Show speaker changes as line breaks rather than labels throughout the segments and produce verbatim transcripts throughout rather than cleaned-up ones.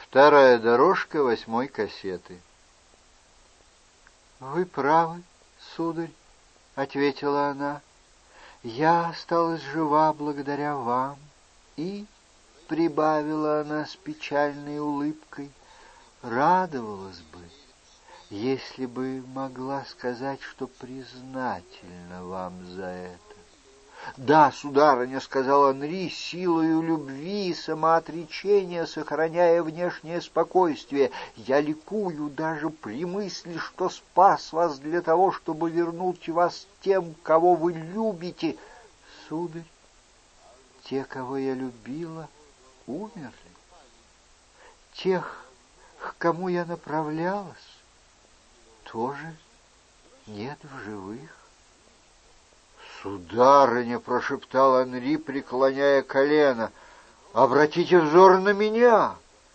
Вторая дорожка восьмой кассеты. «Вы правы, сударь», — ответила она, — «я осталась жива благодаря вам, и, — прибавила она с печальной улыбкой, — радовалась бы, если бы могла сказать, что признательна вам за это». «Да, сударыня», — сказал Анри, силою любви и самоотречения, сохраняя внешнее спокойствие, — «я ликую даже при мысли, что спас вас для того, чтобы вернуть вас тем, кого вы любите». «Сударь, те, кого я любила, умерли. Тех, к кому я направлялась, тоже нет в живых». «Сударыня», — прошептал Анри, преклоняя колено, — «обратите взор на меня.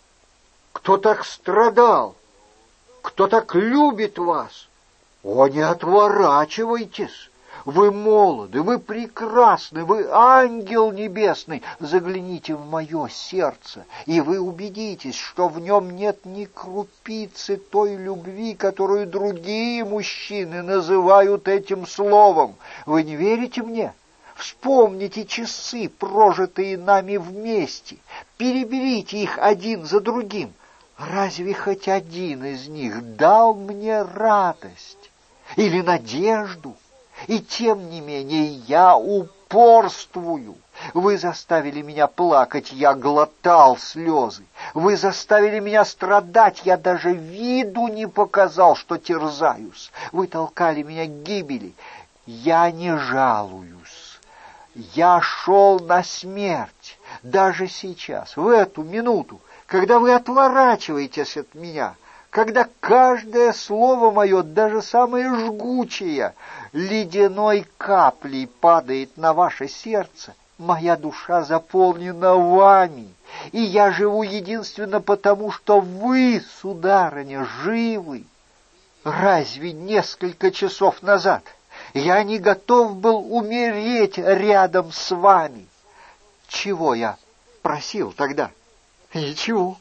Кто так страдал? Кто так любит вас? О, не отворачивайтесь! Вы молоды, вы прекрасны, вы ангел небесный. Загляните в мое сердце, и вы убедитесь, что в нем нет ни крупицы той любви, которую другие мужчины называют этим словом. Вы не верите мне? Вспомните часы, прожитые нами вместе. Переберите их один за другим. Разве хоть один из них дал мне радость или надежду? И тем не менее я упорствую. Вы заставили меня плакать, я глотал слезы. Вы заставили меня страдать, я даже виду не показал, что терзаюсь. Вы толкали меня к гибели, я не жалуюсь. Я шел на смерть. Даже сейчас, в эту минуту, когда вы отворачиваетесь от меня, когда каждое слово мое, даже самое жгучее, ледяной каплей падает на ваше сердце, моя душа заполнена вами, и я живу единственно потому, что вы, сударыня, живы. Разве несколько часов назад я не готов был умереть рядом с вами? Чего я просил тогда? Ничего.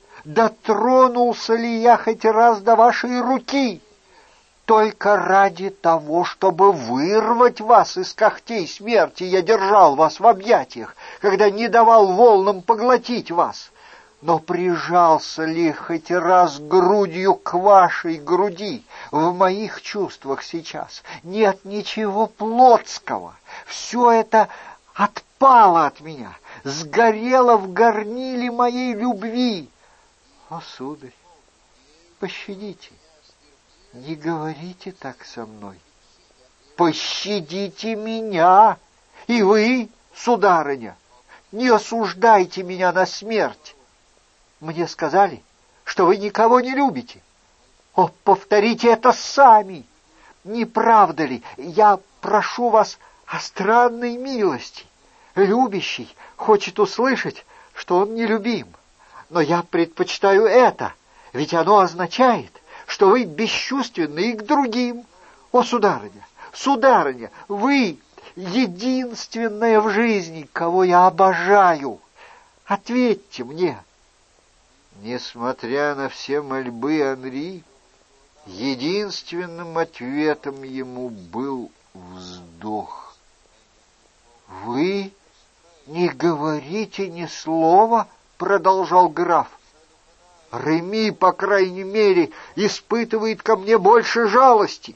Дотронулся ли я хоть раз до вашей руки? Только ради того, чтобы вырвать вас из когтей смерти, я держал вас в объятиях, когда не давал волнам поглотить вас. Но прижался ли хоть раз грудью к вашей груди? В моих чувствах сейчас нет ничего плотского. Все это отпало от меня, сгорело в горниле моей любви. О, сударь, пощадите, не говорите так со мной. Пощадите меня, и вы, сударыня, не осуждайте меня на смерть. Мне сказали, что вы никого не любите. О, повторите это сами. Не правда ли, я прошу вас о странной милости. Любящий хочет услышать, что он нелюбим. Но я предпочитаю это, ведь оно означает, что вы бесчувственны и к другим. О, сударыня, сударыня, вы единственная в жизни, кого я обожаю. Ответьте мне». Несмотря на все мольбы Анри, единственным ответом ему был вздох. «Вы не говорите ни слова?» — продолжал граф. «Реми, по крайней мере, испытывает ко мне больше жалости.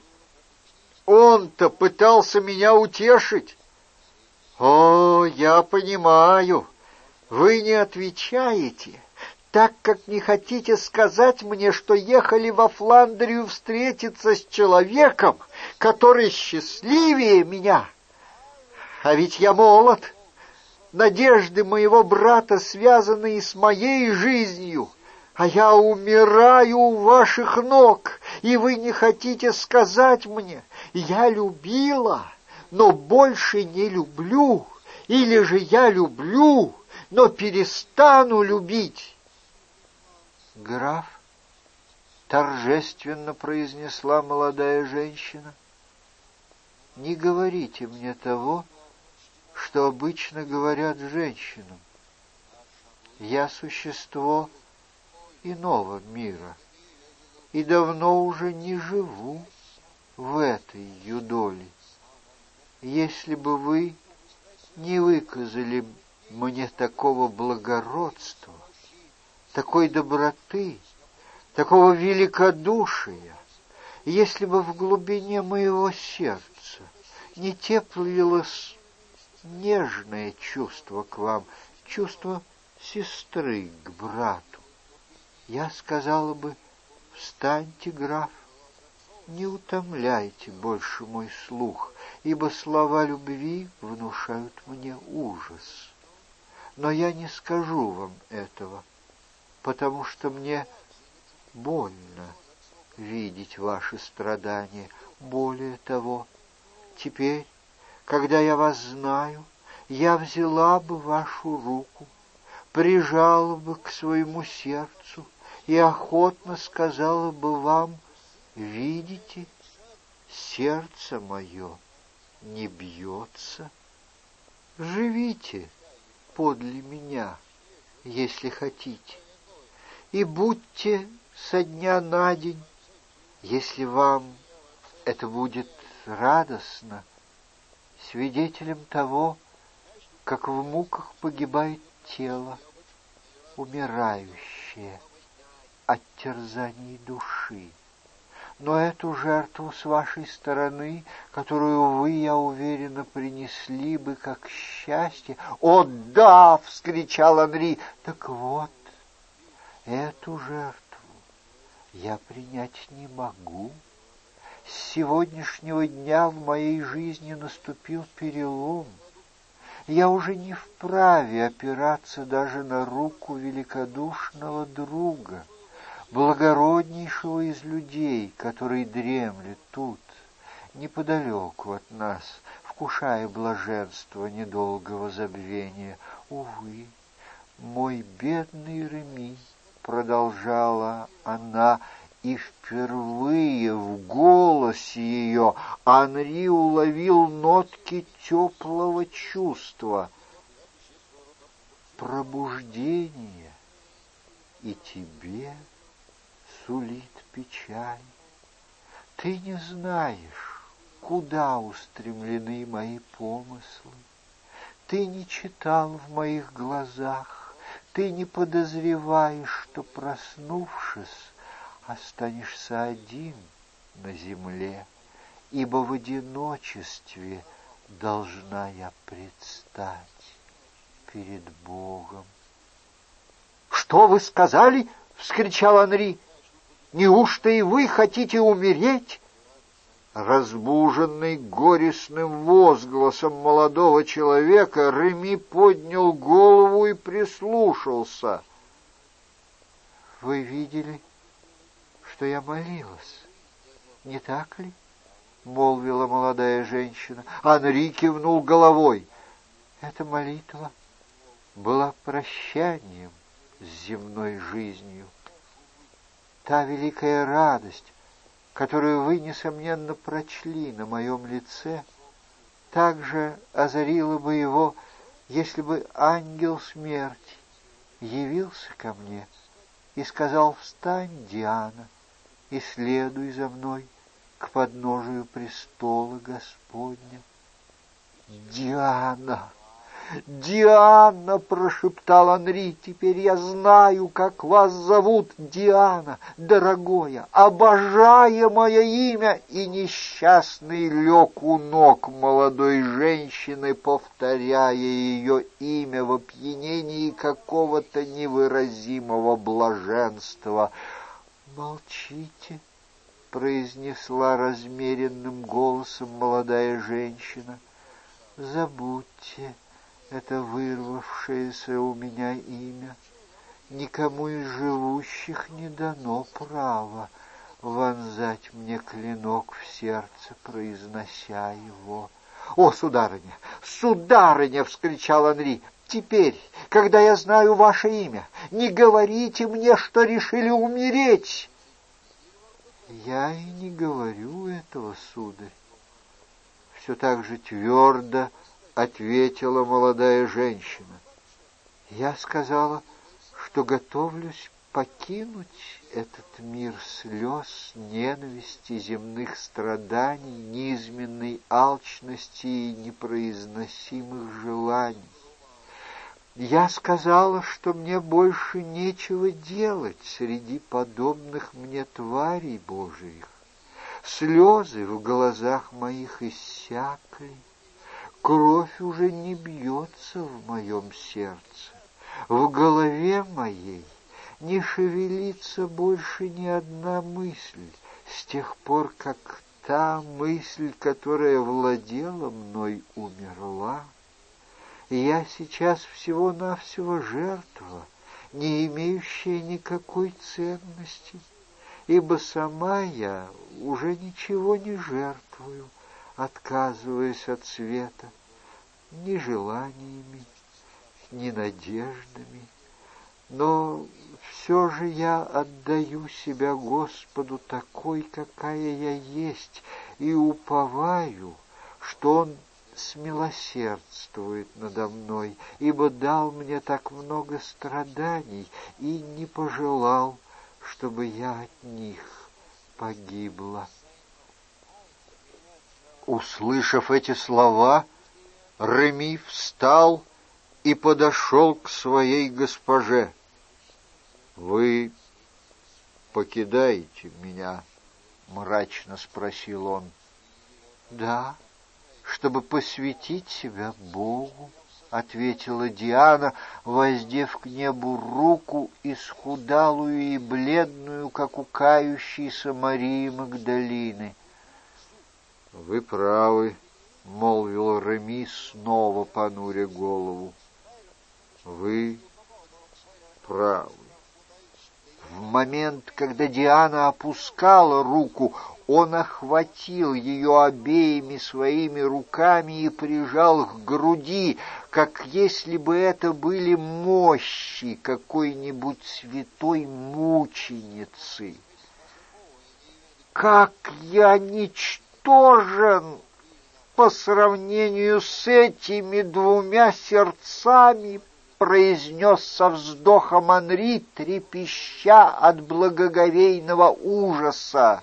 Он-то пытался меня утешить». «О, я понимаю, вы не отвечаете, так как не хотите сказать мне, что ехали во Фландрию встретиться с человеком, который счастливее меня. А ведь я молод. Надежды моего брата связаны и с моей жизнью, а я умираю у ваших ног, и вы не хотите сказать мне: я любила, но больше не люблю, или же я люблю, но перестану любить». «Граф», — торжественно произнесла молодая женщина, — «не говорите мне того, что обычно говорят женщинам. Я существо иного мира и давно уже не живу в этой юдоли. Если бы вы не выказали мне такого благородства, такой доброты, такого великодушия, если бы в глубине моего сердца не теплилось нежное чувство к вам, чувство сестры к брату, я сказала бы: встаньте, граф, не утомляйте больше мой слух, ибо слова любви внушают мне ужас. Но я не скажу вам этого, потому что мне больно видеть ваши страдания. Более того, теперь, когда я вас знаю, я взяла бы вашу руку, прижала бы к своему сердцу и охотно сказала бы вам: видите, сердце мое не бьется. Живите подле меня, если хотите, и будьте со дня на день, если вам это будет радостно, свидетелем того, как в муках погибает тело, умирающее от терзаний души. Но эту жертву с вашей стороны, которую вы, я уверена, принесли бы как счастье... — «О, да!» — вскричал Анри. — Так вот, эту жертву я принять не могу. С сегодняшнего дня в моей жизни наступил перелом. Я уже не вправе опираться даже на руку великодушного друга, благороднейшего из людей, который дремлет тут, неподалеку от нас, вкушая блаженство недолгого забвения. Увы, мой бедный Реми, продолжала она, и впервые в голосе ее Анри уловил нотки теплого чувства. Пробуждение и тебе сулит печаль. Ты не знаешь, куда устремлены мои помыслы. Ты не читал в моих глазах, ты не подозреваешь, что, проснувшись, останешься один на земле, ибо в одиночестве должна я предстать перед Богом. — Что вы сказали? — вскричал Анри. — Неужто и вы хотите умереть? Разбуженный горестным возгласом молодого человека, Реми поднял голову и прислушался. — Вы видели, что я молилась, не так ли? — молвила молодая женщина. Анри кивнул головой. Эта молитва была прощанием с земной жизнью. Та великая радость, которую вы, несомненно, прочли на моем лице, также озарила бы его, если бы ангел смерти явился ко мне и сказал: «Встань, Диана, и следуй за мной к подножию престола Господня». «Диана! Диана!» — прошептал Анри. «Теперь я знаю, как вас зовут. Диана, дорогое, обожаемое имя!» И несчастный лег у ног молодой женщины, повторяя ее имя в опьянении какого-то невыразимого блаженства. «Молчите!» — произнесла размеренным голосом молодая женщина. «Забудьте это вырвавшееся у меня имя. Никому из живущих не дано право вонзать мне клинок в сердце, произнося его». «О, сударыня, сударыня!» — вскричал Анри. «Теперь, когда я знаю ваше имя, не говорите мне, что решили умереть». «Я и не говорю этого, сударь», — все так же твердо ответила молодая женщина. «Я сказала, что готовлюсь покинуть этот мир слез, ненависти, земных страданий, низменной алчности и непроизносимых желаний. Я сказала, что мне больше нечего делать среди подобных мне тварей Божиих. Слезы в глазах моих иссякли, кровь уже не бьется в моем сердце, в голове моей не шевелится больше ни одна мысль с тех пор, как та мысль, которая владела мной, умерла. И я сейчас всего-навсего жертва, не имеющая никакой ценности, ибо сама я уже ничего не жертвую, отказываясь от света, ни желаниями, ни надеждами. Но все же я отдаю себя Господу такой, какая я есть, и уповаю, что Он смилосердствует надо мной, ибо дал мне так много страданий и не пожелал, чтобы я от них погибла. Услышав эти слова, Реми встал и подошел к своей госпоже. «Вы покидаете меня?» — мрачно спросил он. «Да, чтобы посвятить себя Богу», — ответила Диана, воздев к небу руку, исхудалую и бледную, как у кающейся Марии Магдалины. «Вы правы», — молвил Реми, снова понуря голову. «Вы правы». В момент, когда Диана опускала руку, он охватил ее обеими своими руками и прижал к груди, как если бы это были мощи какой-нибудь святой мученицы. «Как я ничтожен по сравнению с этими двумя сердцами!» — произнес со вздохом Анри, трепеща от благоговейного ужаса.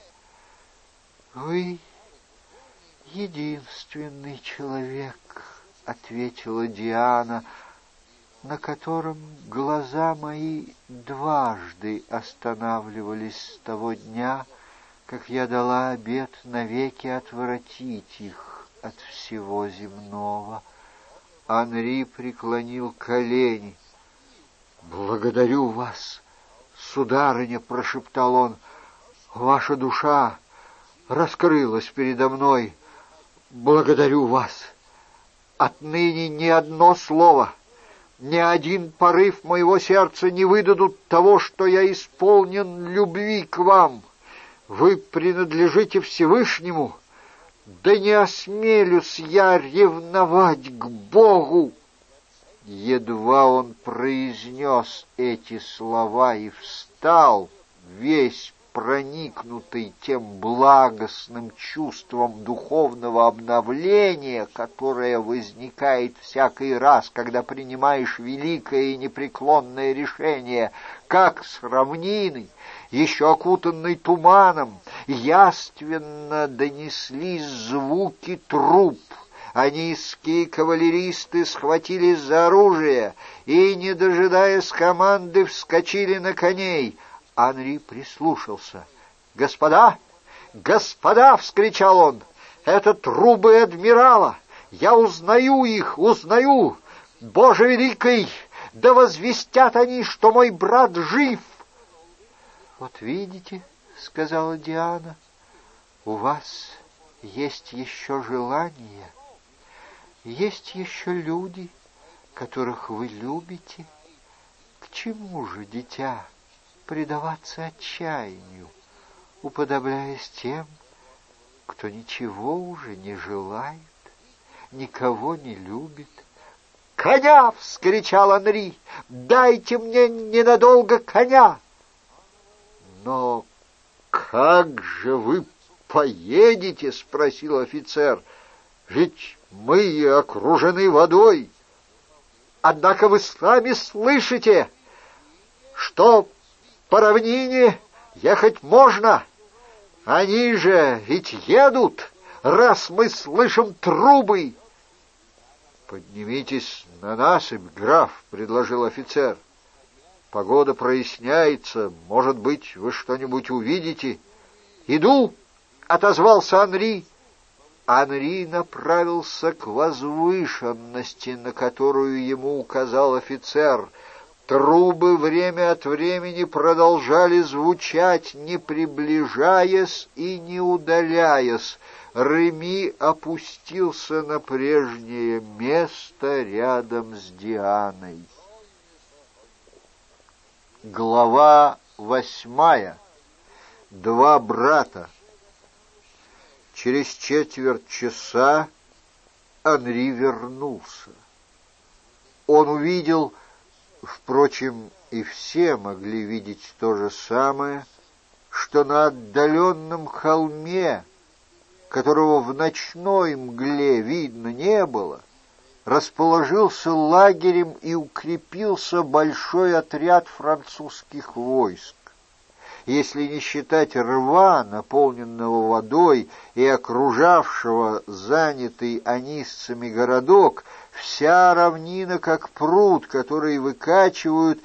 «Вы единственный человек, — ответила Диана, — на котором глаза мои дважды останавливались с того дня, как я дала обет навеки отвратить их от всего земного». Анри преклонил колени. «Благодарю вас, сударыня, — прошептал он, — ваша душа раскрылась передо мной. Благодарю вас. Отныне ни одно слово, ни один порыв моего сердца не выдадут того, что я исполнен любви к вам. Вы принадлежите Всевышнему. Да не осмелюсь я ревновать к Богу!» Едва он произнес эти слова и встал, весь проникнутый тем благостным чувством духовного обновления, которое возникает всякий раз, когда принимаешь великое и непреклонное решение, как с равнины, еще окутанной туманом, явственно донеслись звуки труп. А низкие кавалеристы схватились за оружие и, не дожидаясь команды, вскочили на коней. Анри прислушался. «Господа! Господа!» — вскричал он. «Это трубы адмирала! Я узнаю их, узнаю! Боже великий! Да возвестят они, что мой брат жив!» «Вот видите, — сказала Диана, — у вас есть еще желание, есть еще люди, которых вы любите. К чему же, дитя, предаваться отчаянию, уподобляясь тем, кто ничего уже не желает, никого не любит?» «Коня!» — вскричал Анри. «Дайте мне ненадолго коня!» «Но как же вы поедете?» — спросил офицер. «Ведь мы окружены водой». «Однако вы сами слышите, что по равнине ехать можно. Они же ведь едут, раз мы слышим трубы. «Поднимитесь на насыпь, граф», — предложил офицер. «Погода проясняется, может быть, вы что-нибудь увидите». «Иду», — отозвался Анри. Анри направился к возвышенности, на которую ему указал офицер. Трубы время от времени продолжали звучать, не приближаясь и не удаляясь. Реми опустился на прежнее место рядом с Дианой. Глава восьмая. Два брата. Через четверть часа Анри вернулся. Он увидел, впрочем, и все могли видеть то же самое, что на отдаленном холме, которого в ночной мгле видно не было, расположился лагерем и укрепился большой отряд французских войск. Если не считать рва, наполненного водой, и окружавшего занятый анисцами городок, вся равнина, как пруд, который выкачивают,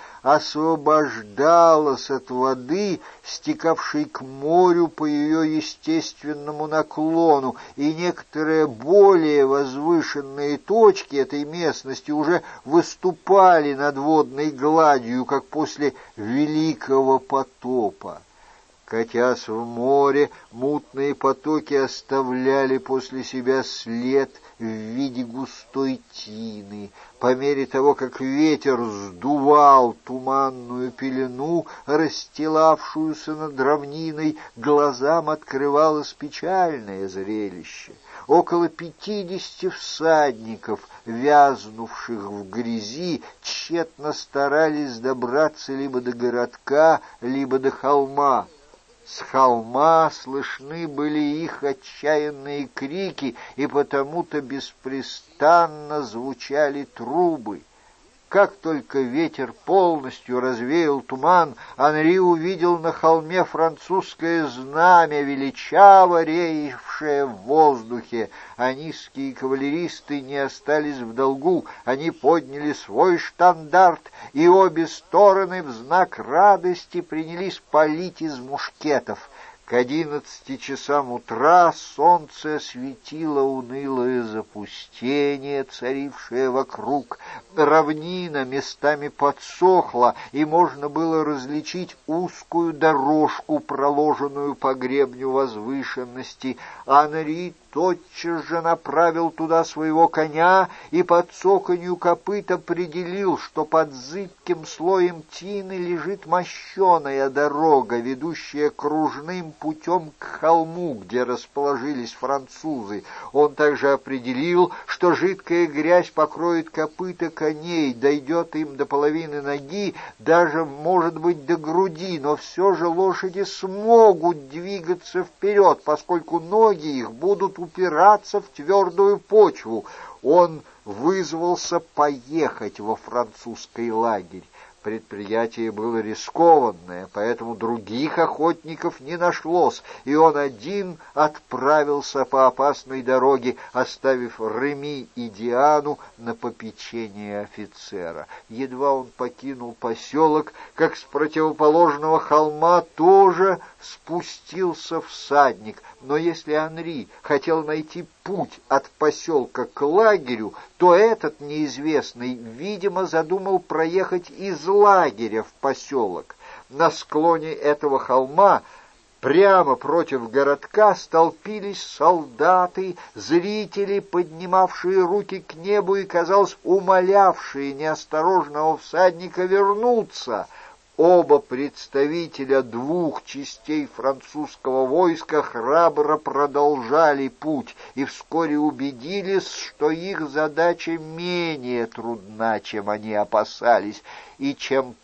освобождалась от воды, стекавшей к морю по ее естественному наклону, и некоторые более возвышенные точки этой местности уже выступали над водной гладью, как после великого потопа. Катясь в море, мутные потоки оставляли после себя след в виде густой тины. По мере того, как ветер сдувал туманную пелену, расстилавшуюся над равниной, глазам открывалось печальное зрелище. Около пятидесяти всадников, вязнувших в грязи, тщетно старались добраться либо до городка, либо до холма. С холма слышны были их отчаянные крики, и потому-то беспрестанно звучали трубы. Как только ветер полностью развеял туман, Анри увидел на холме французское знамя, величаво реевшее в воздухе. А низкие кавалеристы не остались в долгу. Они подняли свой штандарт, и обе стороны в знак радости принялись палить из мушкетов. К одиннадцати часам утра солнце осветило унылое запустение, царившее вокруг. Равнина местами подсохла, и можно было различить узкую дорожку, проложенную по гребню возвышенности. Анри тотчас же направил туда своего коня и по цоканью копыт определил, что под зыбким слоем тины лежит мощеная дорога, ведущая кружным путем к холму, где расположились французы. Он также определил, что жидкая грязь покроет копыта коней, дойдет им до половины ноги, даже, может быть, до груди, но все же лошади смогут двигаться вперед, поскольку ноги их будут упираться в твердую почву. Он вызвался поехать во французский лагерь. Предприятие было рискованное, поэтому других охотников не нашлось, и он один отправился по опасной дороге, оставив Реми и Диану на попечение офицера. Едва он покинул поселок, как с противоположного холма тоже спустился всадник. Но если Анри хотел найти путь от поселка к лагерю, то этот неизвестный, видимо, задумал проехать из лагеря в поселок. На склоне этого холма, прямо против городка, столпились солдаты, зрители, поднимавшие руки к небу и, казалось, умолявшие неосторожного всадника вернуться. Оба представителя двух частей французского войска храбро продолжали путь и вскоре убедились, что их задача менее трудна, чем они опасались, и чем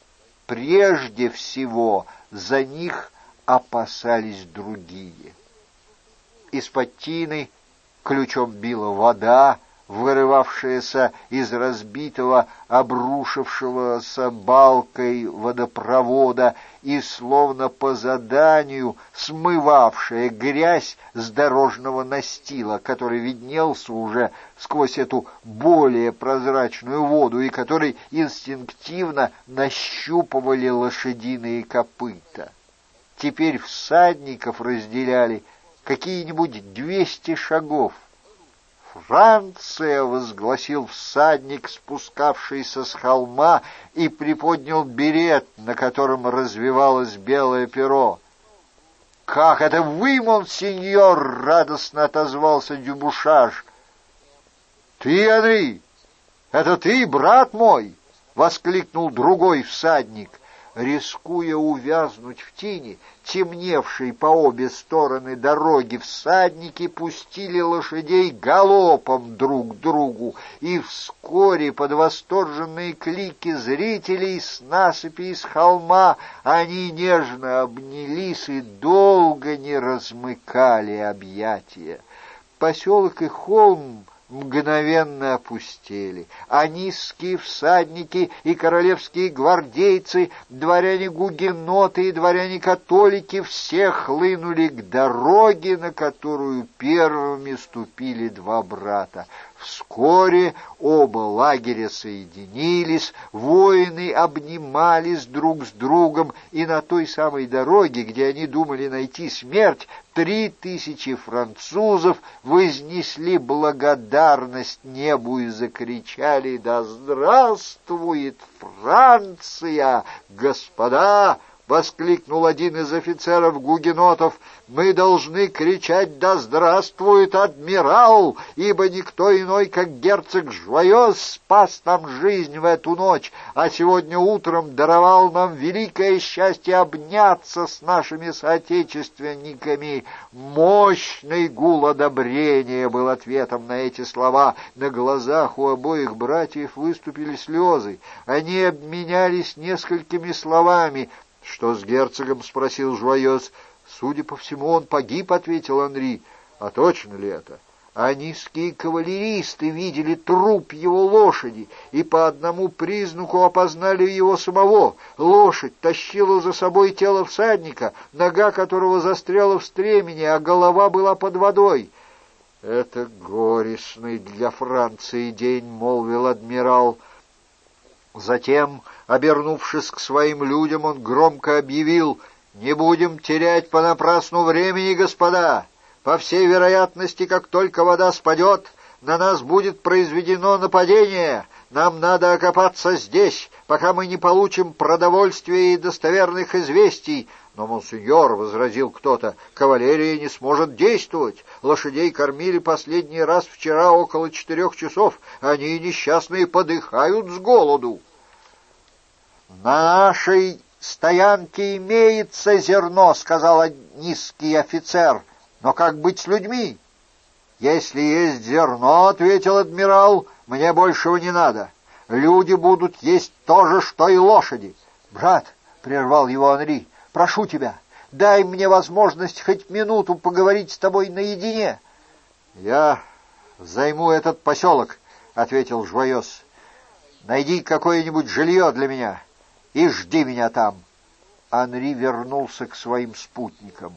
прежде всего за них опасались другие. Из-под тины ключом била вода, вырывавшаяся из разбитого, обрушившегося балкой водопровода и, словно по заданию, смывавшая грязь с дорожного настила, который виднелся уже сквозь эту более прозрачную воду и который инстинктивно нащупывали лошадиные копыта. Теперь всадников разделяли какие-нибудь двести шагов. «Франция!» — возгласил всадник, спускавшийся с холма, и приподнял берет, на котором развивалось белое перо. «Как это вы, монсеньор!» — радостно отозвался Дюбушаш. «Ты, Анри! Это ты, брат мой!» — воскликнул другой всадник. Рискуя увязнуть в тени, темневшей по обе стороны дороги, всадники пустили лошадей галопом друг к другу, и вскоре под восторженные клики зрителей с насыпи и с холма они нежно обнялись и долго не размыкали объятия. Поселок и холм мгновенно опустели, а низкие всадники и королевские гвардейцы, дворяне-гугеноты и дворяне-католики все хлынули к дороге, на которую первыми ступили два брата. Вскоре оба лагеря соединились, воины обнимались друг с другом, и на той самой дороге, где они думали найти смерть, три тысячи французов вознесли благодарность небу и закричали: «Да здравствует Франция, господа!» — воскликнул один из офицеров-гугенотов. «Мы должны кричать: да здравствует адмирал, ибо никто иной, как герцог Жуайоз, спас нам жизнь в эту ночь, а сегодня утром даровал нам великое счастье обняться с нашими соотечественниками». Мощный гул одобрения был ответом на эти слова. На глазах у обоих братьев выступили слезы. Они обменялись несколькими словами. «Что с герцогом?» — спросил Жуайоз. «Судя по всему, он погиб», — ответил Анри. «А точно ли это?» А низкие кавалеристы видели труп его лошади и по одному признаку опознали его самого. Лошадь тащила за собой тело всадника, нога которого застряла в стремени, а голова была под водой. «Это горестный для Франции день», — молвил адмирал. Затем, обернувшись к своим людям, он громко объявил: «Не будем терять понапрасну времени, господа! По всей вероятности, как только вода спадет, на нас будет произведено нападение. Нам надо окопаться здесь, пока мы не получим продовольствия и достоверных известий». «Но, монсеньор, — возразил кто-то, — кавалерия не сможет действовать. Лошадей кормили последний раз вчера около четырех часов. Они, несчастные, подыхают с голоду». «На нашей стоянке имеется зерно, — сказал низкий офицер, — но как быть с людьми?» «Если есть зерно, — ответил адмирал, — мне большего не надо. Люди будут есть то же, что и лошади». «Брат, — прервал его Анри, — прошу тебя, дай мне возможность хоть минуту поговорить с тобой наедине». «Я займу этот поселок, — ответил Жуайоз. — Найди какое-нибудь жилье для меня и жди меня там». Анри вернулся к своим спутникам.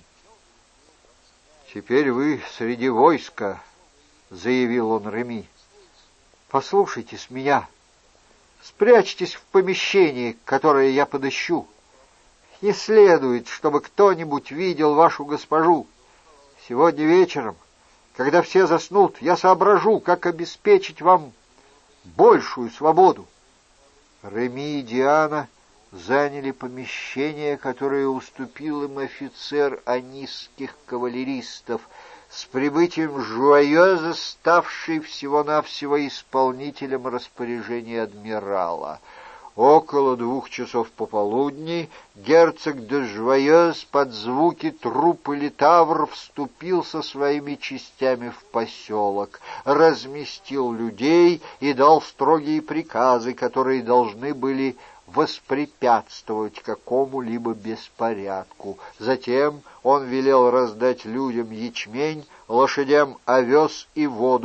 «Теперь вы среди войска, — заявил он Реми. — Послушайтесь меня. Спрячьтесь в помещении, которое я подыщу. Не следует, чтобы кто-нибудь видел вашу госпожу. Сегодня вечером, когда все заснут, я соображу, как обеспечить вам большую свободу». Реми и Диана заняли помещение, которое уступил им офицер анисских кавалеристов, с прибытием Жуайоза, ставший всего-навсего исполнителем распоряжения адмирала. Около двух часов пополудни герцог де Жуайоз под звуки труппы литавр вступил со своими частями в поселок, разместил людей и дал строгие приказы, которые должны были воспрепятствовать какому-либо беспорядку. Затем он велел раздать людям ячмень, лошадям овес и воду.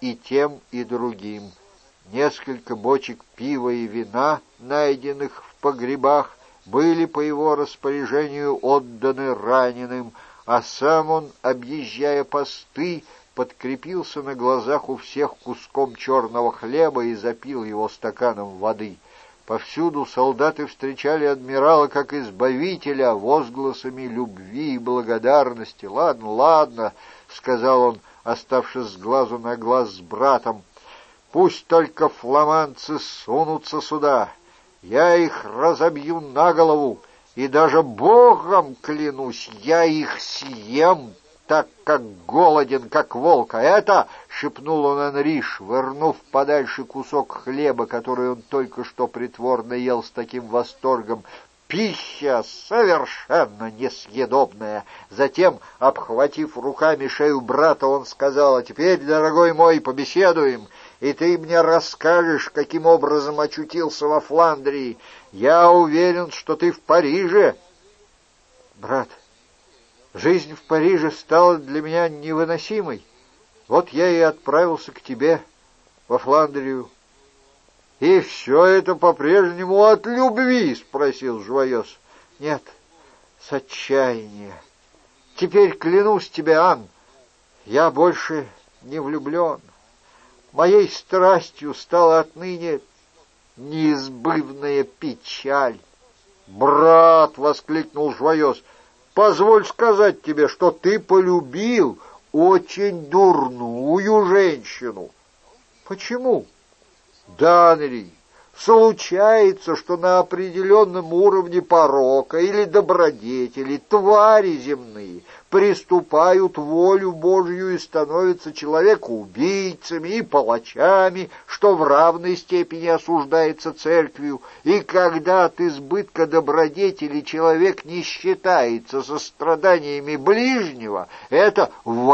и тем, и другим. Несколько бочек пива и вина, найденных в погребах, были по его распоряжению отданы раненым, а сам он, объезжая посты, подкрепился на глазах у всех куском черного хлеба и запил его стаканом воды. Повсюду солдаты встречали адмирала как избавителя возгласами любви и благодарности. «Ладно, ладно», — сказал он, оставшись с глазу на глаз с братом, — «пусть только фламандцы сунутся сюда. Я их разобью на голову, и даже Богом клянусь, я их съем, так как голоден, как волк. А это, — шепнул он Анри, швырнув подальше кусок хлеба, который он только что притворно ел с таким восторгом, — пища совершенно несъедобная. Затем, обхватив руками шею брата, он сказал: «А теперь, дорогой мой, побеседуем, и ты мне расскажешь, каким образом очутился во Фландрии. Я уверен, что ты в Париже». «Брат, жизнь в Париже стала для меня невыносимой. Вот я и отправился к тебе, во Фландрию». «И все это по-прежнему от любви?» — спросил Жуайос. «Нет, с отчаяния. Теперь клянусь тебе, Ан, я больше не влюблен. Моей страстью стала отныне неизбывная печаль». «Брат!» — воскликнул Жуайос. «Позволь сказать тебе, что ты полюбил очень дурную женщину». «Почему?» «Да, Анри, случается, что на определенном уровне порока или добродетели твари земные приступают волю Божью и становятся человекоубийцами и палачами, что в равной степени осуждается церковью, и когда от избытка добродетели человек не считается со страданиями ближнего, это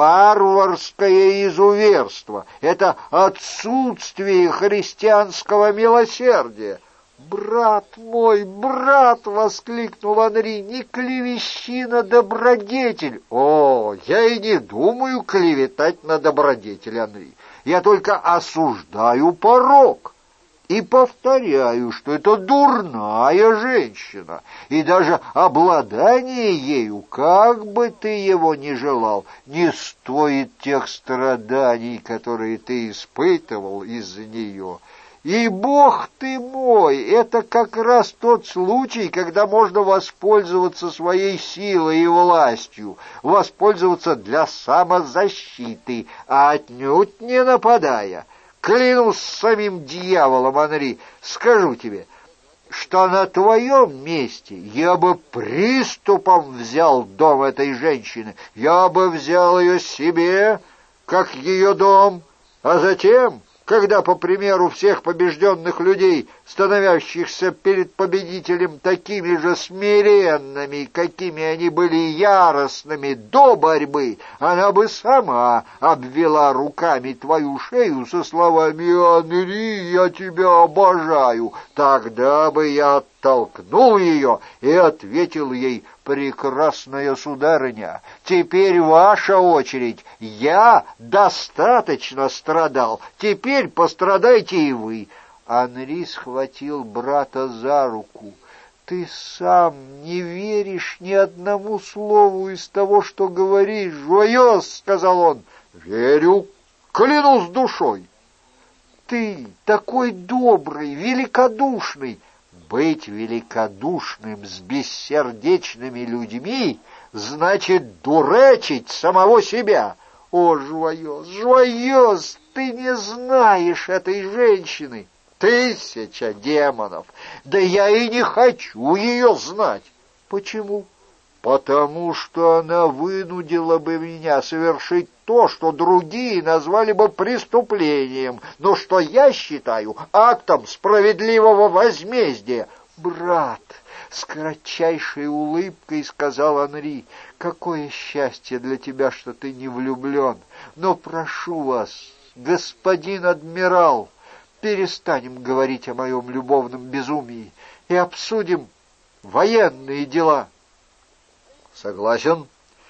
варварское изуверство, это отсутствие христианского милосердия». «Брат мой, брат!» — воскликнул Анри. «Не клевещи на добродетель!» «О, я и не думаю клеветать на добродетель, Анри. Я только осуждаю порок и повторяю, что это дурная женщина, и даже обладание ею, как бы ты его ни желал, не стоит тех страданий, которые ты испытывал из-за нее». И, Бог ты мой, это как раз тот случай, когда можно воспользоваться своей силой и властью, воспользоваться для самозащиты, а отнюдь не нападая. Клянусь самим дьяволом, Анри, скажу тебе, что на твоем месте я бы приступом взял дом этой женщины, я бы взял ее себе, как ее дом, а затем, когда, по примеру всех побежденных людей, становящихся перед победителем такими же смиренными, какими они были яростными до борьбы, она бы сама обвела руками твою шею со словами: «Анри, я тебя обожаю». Тогда бы я оттолкнул ее и ответил ей: «Прекрасная сударыня, теперь ваша очередь. Я достаточно страдал, теперь пострадайте и вы». Анри схватил брата за руку. «Ты сам не веришь ни одному слову из того, что говоришь, Жуайос», — сказал он. «Верю, клянусь душой». «Ты такой добрый, великодушный». «Быть великодушным с бессердечными людьми значит дурачить самого себя». «О, Жуайос, Жуайос, ты не знаешь этой женщины». «Тысяча демонов! Да я и не хочу ее знать». «Почему?» «Потому что она вынудила бы меня совершить то, что другие назвали бы преступлением, но что я считаю актом справедливого возмездия». «Брат!» — с кратчайшей улыбкой сказал Анри. «Какое счастье для тебя, что ты не влюблен! Но прошу вас, господин адмирал, перестанем говорить о моем любовном безумии и обсудим военные дела». «Согласен.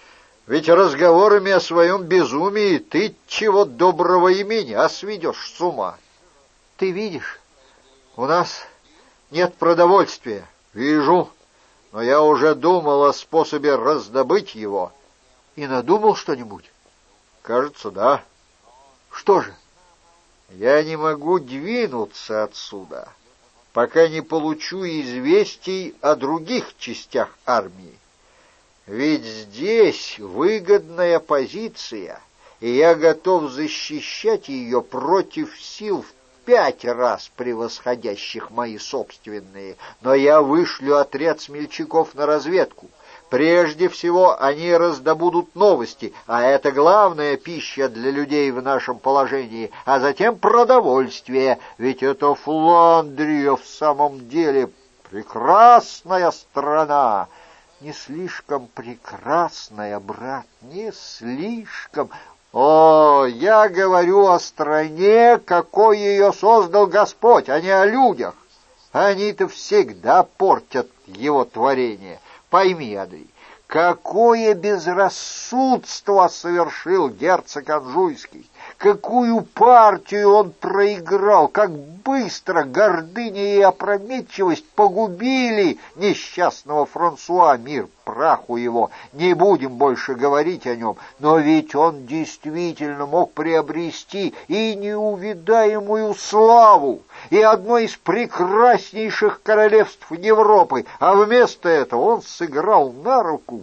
Ведь разговорами о своем безумии ты чего доброго и меня сведешь с ума. Ты видишь, у нас нет продовольствия. Вижу, но я уже думал о способе раздобыть его. И надумал что-нибудь? Кажется, да. Что же? Я не могу двинуться отсюда, пока не получу известий о других частях армии. Ведь здесь выгодная позиция, и я готов защищать ее против сил в пять раз превосходящих мои собственные. Но я вышлю отряд смельчаков на разведку. Прежде всего они раздобудут новости, а это главная пища для людей в нашем положении, а затем продовольствие, ведь это Фландрия в самом деле прекрасная страна. Не слишком прекрасная, брат, не слишком. О, я говорю о стране, какой ее создал Господь, а не о людях. Они-то всегда портят его творение. Пойми, Андрей, какое безрассудство совершил герцог Анжуйский, какую партию он проиграл, как быстро гордыня и опрометчивость погубили несчастного Франсуа, мир праху его. Не будем больше говорить о нем, но ведь он действительно мог приобрести и неувидаемую славу, и одно из прекраснейших королевств Европы, а вместо этого он сыграл на руку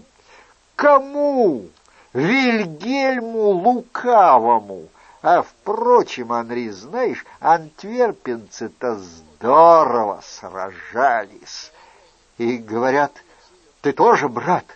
кому? Вильгельму Лукавому. А, впрочем, Анри, знаешь, антверпенцы-то здорово сражались. И, говорят, ты тоже, брат?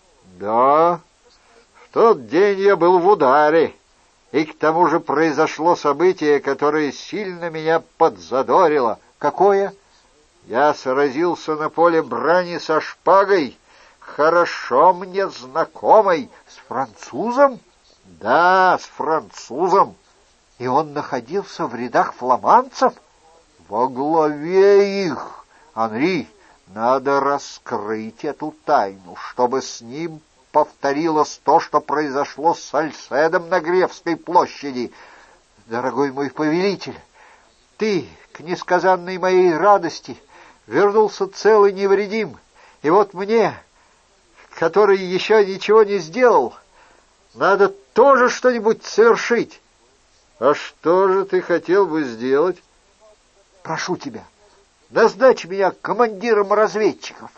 Да, в тот день я был в ударе, и к тому же произошло событие, которое сильно меня подзадорило. Какое? Я сразился на поле брани со шпагой, хорошо мне знакомой. С французом? Да, с французом. И он находился в рядах фламандцев? Во главе их. Анри, надо раскрыть эту тайну, чтобы с ним повторилось то, что произошло с Сальседом на Гревской площади. Дорогой мой повелитель, ты, к несказанной моей радости, вернулся цел и невредим, и вот мне, который еще ничего не сделал, надо тоже что-нибудь совершить. А что же ты хотел бы сделать? Прошу тебя, назначь меня командиром разведчиков.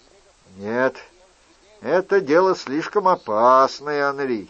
Нет, это дело слишком опасное, Анри.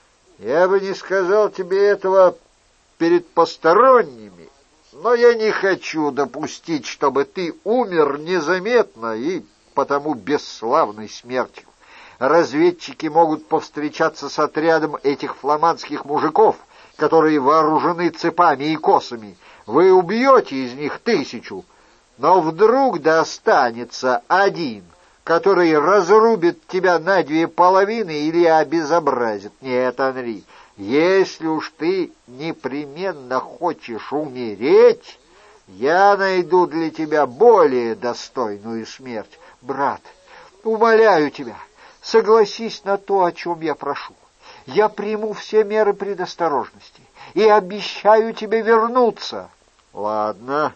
Я бы не сказал тебе этого перед посторонними, но я не хочу допустить, чтобы ты умер незаметно и потому бесславной смертью. Разведчики могут повстречаться с отрядом этих фламандских мужиков, которые вооружены цепами и косами. Вы убьете из них тысячу, но вдруг достанется один, который разрубит тебя на две половины или обезобразит. Нет, Анри, если уж ты непременно хочешь умереть, я найду для тебя более достойную смерть. Брат, умоляю тебя, согласись на то, о чем я прошу. Я приму все меры предосторожности и обещаю тебе вернуться. Ладно,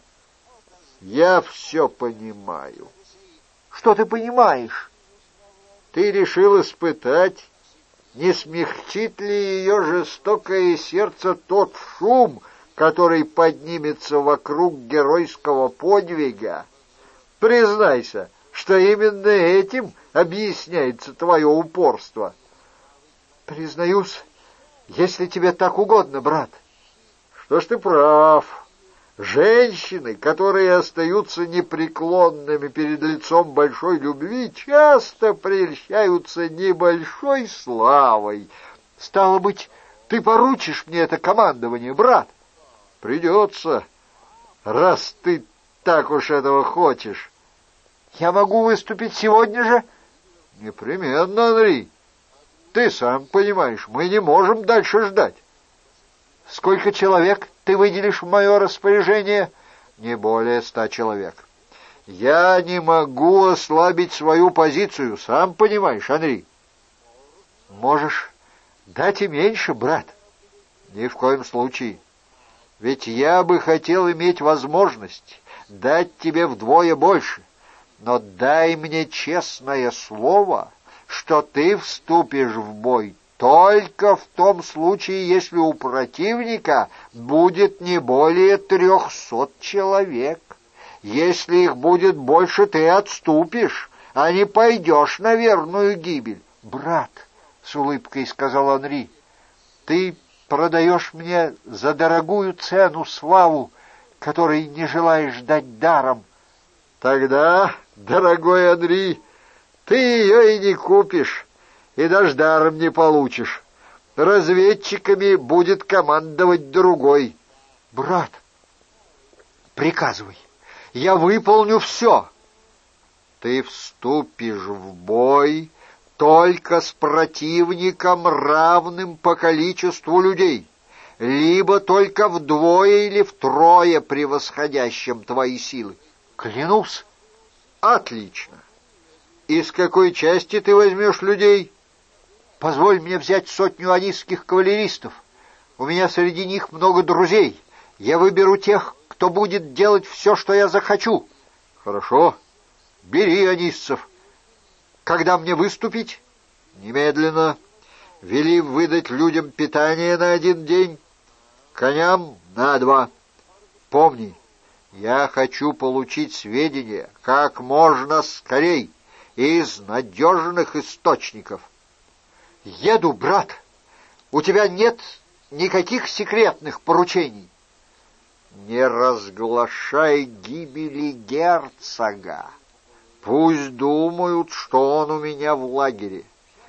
я все понимаю. Что ты понимаешь? Ты решил испытать, не смягчит ли ее жестокое сердце тот шум, который поднимется вокруг геройского подвига. Признайся, что именно этим объясняется твое упорство. Признаюсь, если тебе так угодно, брат. Что ж, ты прав. Женщины, которые остаются непреклонными перед лицом большой любви, часто прельщаются небольшой славой. Стало быть, ты поручишь мне это командование, брат? Придется, раз ты так уж этого хочешь. Я могу выступить сегодня же? Непременно, Анри. Ты сам понимаешь, мы не можем дальше ждать. Сколько человек ты выделишь в мое распоряжение? Не более ста человек. Я не могу ослабить свою позицию, сам понимаешь, Анри. Можешь дать и меньше, брат. Ни в коем случае. Ведь я бы хотел иметь возможность дать тебе вдвое больше. Но дай мне честное слово, что ты вступишь в бой только в том случае, если у противника будет не более трехсот человек. Если их будет больше, ты отступишь, а не пойдешь на верную гибель. Брат, — с улыбкой сказал Анри, — ты продаешь мне за дорогую цену славу, которой не желаешь дать даром. Тогда, дорогой Анри, ты ее и не купишь, и даже даром не получишь. Разведчиками будет командовать другой. Брат, приказывай, я выполню все. Ты вступишь в бой только с противником, равным по количеству людей, либо только вдвое или втрое превосходящим твои силы. Клянусь. Отлично. Из какой части ты возьмешь людей? Позволь мне взять сотню анисских кавалеристов. У меня среди них много друзей. Я выберу тех, кто будет делать все, что я захочу. Хорошо. Бери анисцев. Когда мне выступить? Немедленно. Вели выдать людям питание на один день, коням на два. Помни, я хочу получить сведения как можно скорей из надежных источников. Еду, брат. У тебя нет никаких секретных поручений? Не разглашай гибели герцога. Пусть думают, что он у меня в лагере.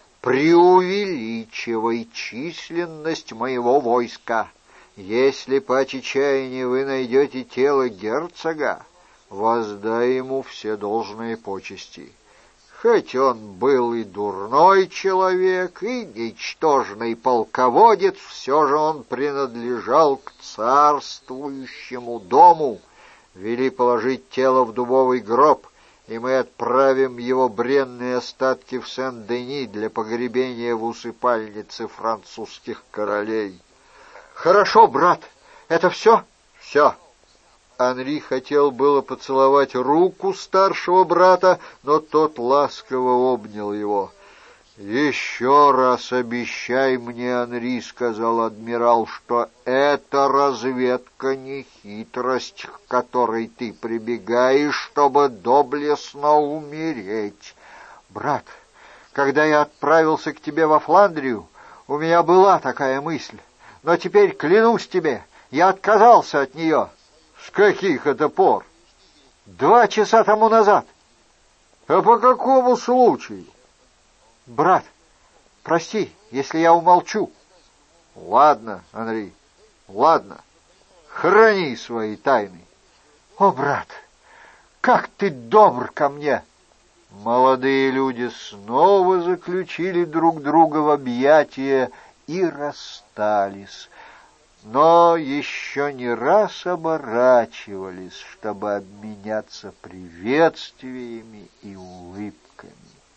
Преувеличивай численность моего войска. Если по чечаянии вы найдете тело герцога, воздай ему все должные почести. Хоть он был и дурной человек, и ничтожный полководец, все же он принадлежал к царствующему дому. Вели положить тело в дубовый гроб, и мы отправим его бренные остатки в Сен-Дени для погребения в усыпальнице французских королей. Хорошо, брат, это все? Все. Анри хотел было поцеловать руку старшего брата, но тот ласково обнял его. «Еще раз обещай мне, Анри, — сказал адмирал, — что эта разведка не хитрость, к которой ты прибегаешь, чтобы доблестно умереть. Брат, когда я отправился к тебе во Фландрию, у меня была такая мысль, но теперь, клянусь тебе, я отказался от нее». «С каких это пор?» «Два часа тому назад». «А по какому случаю?» «Брат, прости, если я умолчу». «Ладно, Анри, ладно, храни свои тайны». «О, брат, как ты добр ко мне!» Молодые люди снова заключили друг друга в объятия и расстались, но еще не раз оборачивались, чтобы обменяться приветствиями и улыбками.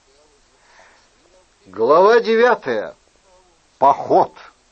Глава девятая. Поход.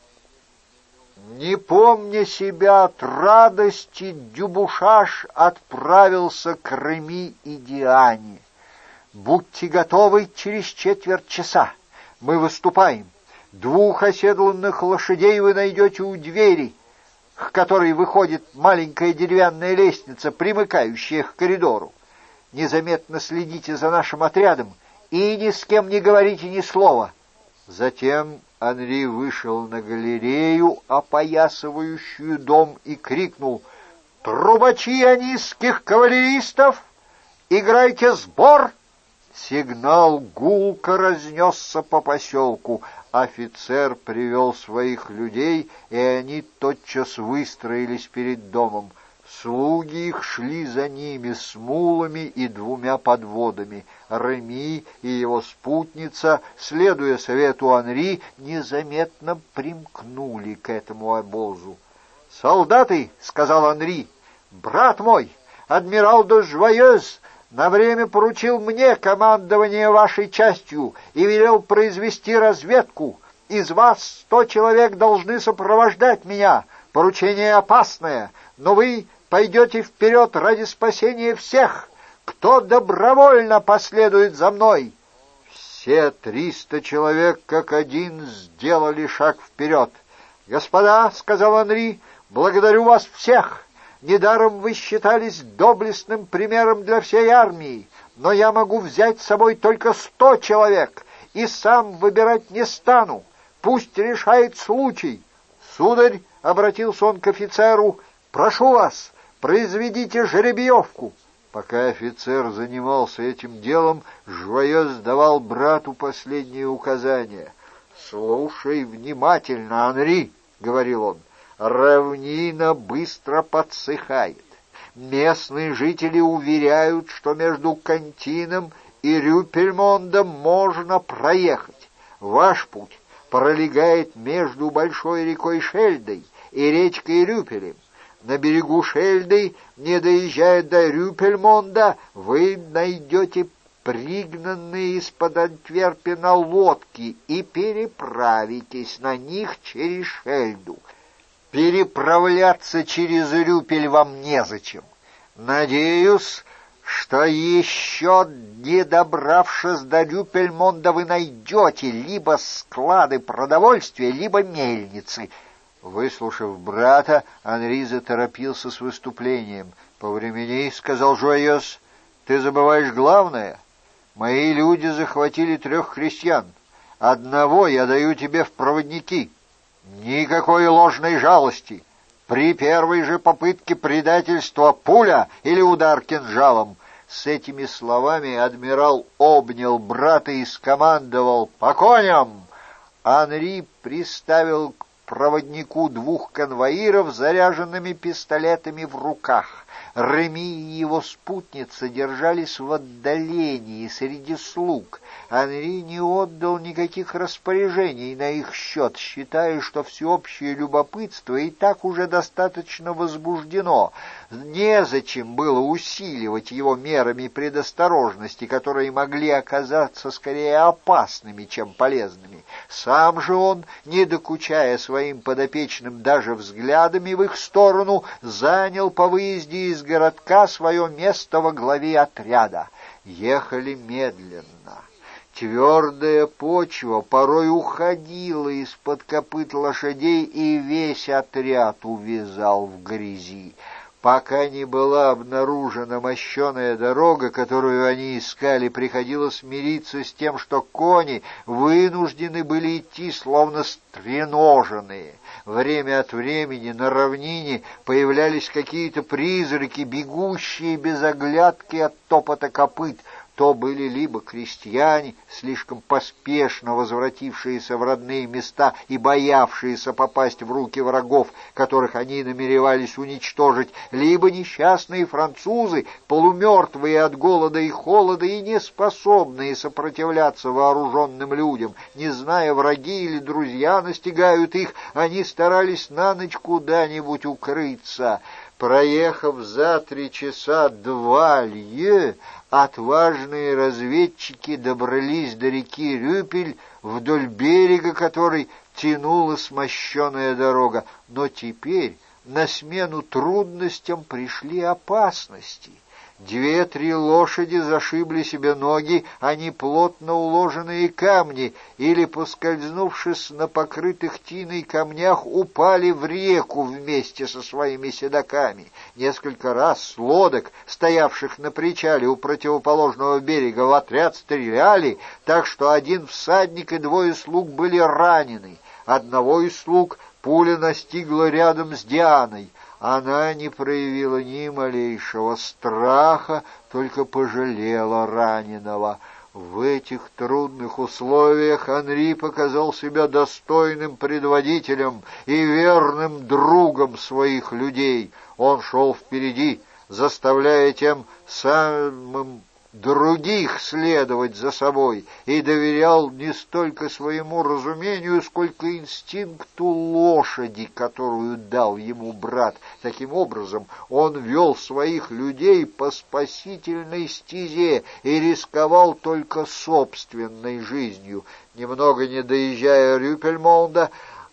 Не помня себя от радости, Дюбушаш отправился к Реми и Диане. «Будьте готовы через четверть часа. Мы выступаем. Двух оседланных лошадей вы найдете у двери, к которой выходит маленькая деревянная лестница, примыкающая к коридору. Незаметно следите за нашим отрядом и ни с кем не говорите ни слова». Затем Анри вышел на галерею, опоясывающую дом, и крикнул: «Трубачи анисских кавалеристов, играйте сбор!» Сигнал гулко разнесся по поселку. Офицер привел своих людей, и они тотчас выстроились перед домом. Слуги их шли за ними с мулами и двумя подводами. Реми и его спутница, следуя совету Анри, незаметно примкнули к этому обозу. «Солдаты, — сказал Анри, — брат мой, адмирал де Жвоез, на время поручил мне командование вашей частью и велел произвести разведку. Из вас сто человек должны сопровождать меня. Поручение опасное, но вы пойдете вперед ради спасения всех, кто добровольно последует за мной». Все триста человек как один сделали шаг вперед. «Господа, — сказал Анри, — благодарю вас всех. Недаром вы считались доблестным примером для всей армии, но я могу взять с собой только сто человек и сам выбирать не стану. Пусть решает случай. Сударь, — обратился он к офицеру, — прошу вас, произведите жеребьевку». Пока офицер занимался этим делом, Жуайоз давал брату последние указания. «Слушай внимательно, Анри, — говорил он, — равнина быстро подсыхает. Местные жители уверяют, что между Кантином и Рюпельмондом можно проехать. Ваш путь пролегает между большой рекой Шельдой и речкой Рюпелем. На берегу Шельды, не доезжая до Рюпельмонда, вы найдете пригнанные из-под Антверпена лодки и переправитесь на них через Шельду. Переправляться через Рюпель вам незачем. Надеюсь, что еще не добравшись до Рюпельмонда, вы найдете либо склады продовольствия, либо мельницы». Выслушав брата, Анри заторопился с выступлением. «Повремени, — сказал Жуайоз, — ты забываешь главное. Мои люди захватили трех крестьян. Одного я даю тебе в проводники. Никакой ложной жалости. При первой же попытке предательства пуля или удар кинжалом». С этими словами адмирал обнял брата и скомандовал: «По коням!» Анри приставил к проводнику двух конвоиров с заряженными пистолетами в руках. Реми и его спутница держались в отдалении среди слуг. Анри не отдал никаких распоряжений на их счет, считая, что всеобщее любопытство и так уже достаточно возбуждено. Незачем было усиливать его мерами предосторожности, которые могли оказаться скорее опасными, чем полезными. Сам же он, не докучая своим подопечным даже взглядами в их сторону, занял по выезде из городка свое место во главе отряда. Ехали медленно. Твердая почва порой уходила из-под копыт лошадей, и весь отряд увязал в грязи. Пока не была обнаружена мощеная дорога, которую они искали, приходилось смириться с тем, что кони вынуждены были идти словно стреноженные. Время от времени на равнине появлялись какие-то призраки, бегущие без оглядки от топота копыт. То были либо крестьяне, слишком поспешно возвратившиеся в родные места и боявшиеся попасть в руки врагов, которых они намеревались уничтожить, либо несчастные французы, полумертвые от голода и холода и не способные сопротивляться вооруженным людям. Не зная, враги или друзья настигают их, они старались на ночь куда-нибудь укрыться. Проехав за три часа два лье, отважные разведчики добрались до реки Рюпель, вдоль берега которой тянулась мощеная дорога. Но теперь на смену трудностям пришли опасности. Две-три лошади зашибли себе ноги, а неплотно уложенные камни, или, поскользнувшись на покрытых тиной камнях, упали в реку вместе со своими седаками. Несколько раз с лодок, стоявших на причале у противоположного берега, в отряд стреляли, так что один всадник и двое слуг были ранены. Одного из слуг пуля настигла рядом с Дианой. Она не проявила ни малейшего страха, только пожалела раненого. В этих трудных условиях Анри показал себя достойным предводителем и верным другом своих людей. Он шел впереди, заставляя тем самым других следовать за собой и доверял не столько своему разумению, сколько инстинкту лошади, которую дал ему брат. Таким образом, он вел своих людей по спасительной стезе и рисковал только собственной жизнью. Немного не доезжая Рюпельмонда,